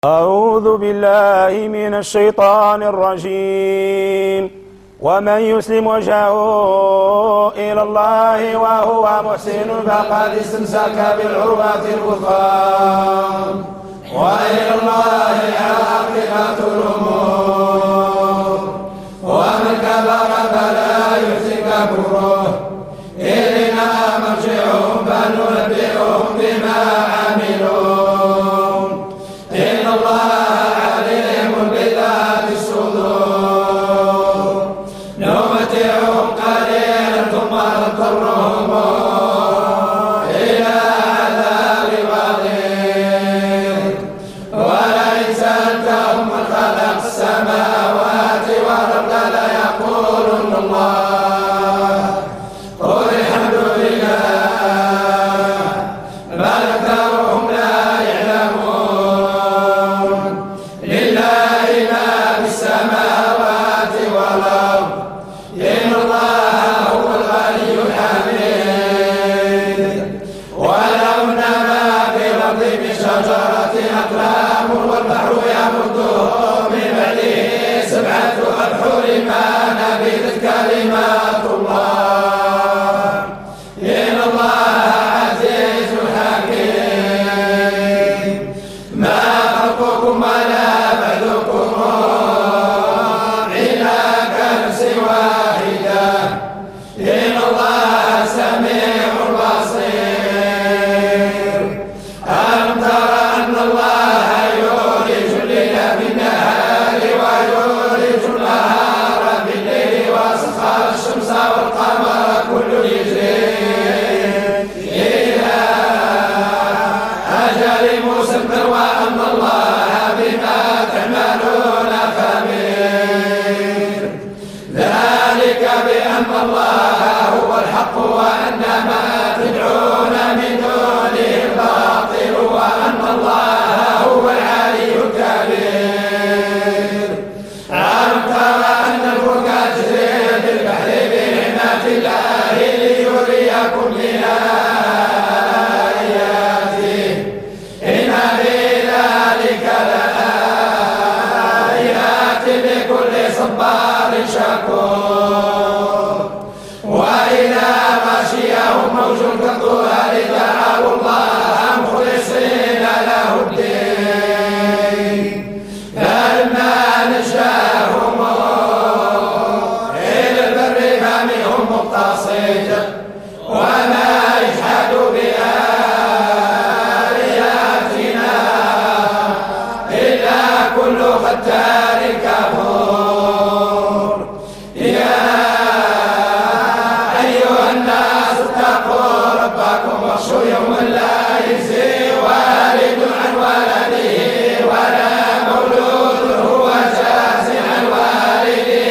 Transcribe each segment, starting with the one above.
أعوذ بالله من الشيطان الرجيم. ومن يسلم وجهه إلى الله وهو محسن فقد استمسك بالعروة الوثقى وإلى الله عاقبة الأمور. ومن كفر فلا يحزنك كفره إلينا مرجعهم فننبئهم بما عملوا إن الله عليم بذات الصدور. نمتعهم قليلا ثم نضطرهم إلى عذاب غليظ. ولئن سألتهم من خلق السماوات والأرض ليقولن الله قل الحمد لله بل أكثرهم لا يعلمون. لله ما في السماوات والأرض إن الله هو الغني الحميد. ولو أن ما في الأرض من شجرة أقلام والبحر يمده من بعده سبعة أبحر ما نفذت كلمات الله إن الله عزيز حكيم. ما خلقكم ولا بعثكم إلا كنفس واحدة إن الله سميع بصير. ألم تر أن الله يولج الليل في النهار ويولج النهار في الليل وسخر الشمس والقمر كل يجري إلى أجل مسمى وأن الله بما تعملون خبير. ذلك بأن الله هو الحق وأن ما تدعون من دونه الباطل وأن الله هو العلي الكبير. ألم تر أن الفلك تجري في البحر بنعمة الله ليريكم من آياته إن في ذلك لآيات لكل صبار شكور. وإذا غشيهم موج كالظلال دعوا الله مخلصين له الدين فلما نجاهم إلى البر فمنهم مقتصد وما يجحد بآياتنا إلا كل ختار كفور. يا أيها الناس اتقوا ربكم واخشوا يوما لا يجزي والد عن ولده ولا مولود هو جاز عن والده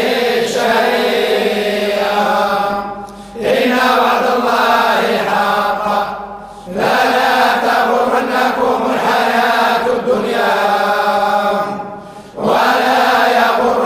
شيئا إن وعد الله حق فلا تغرنكم الحياة الدنيا ولا يغرنكم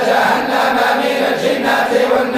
جهنم من الجنة والناس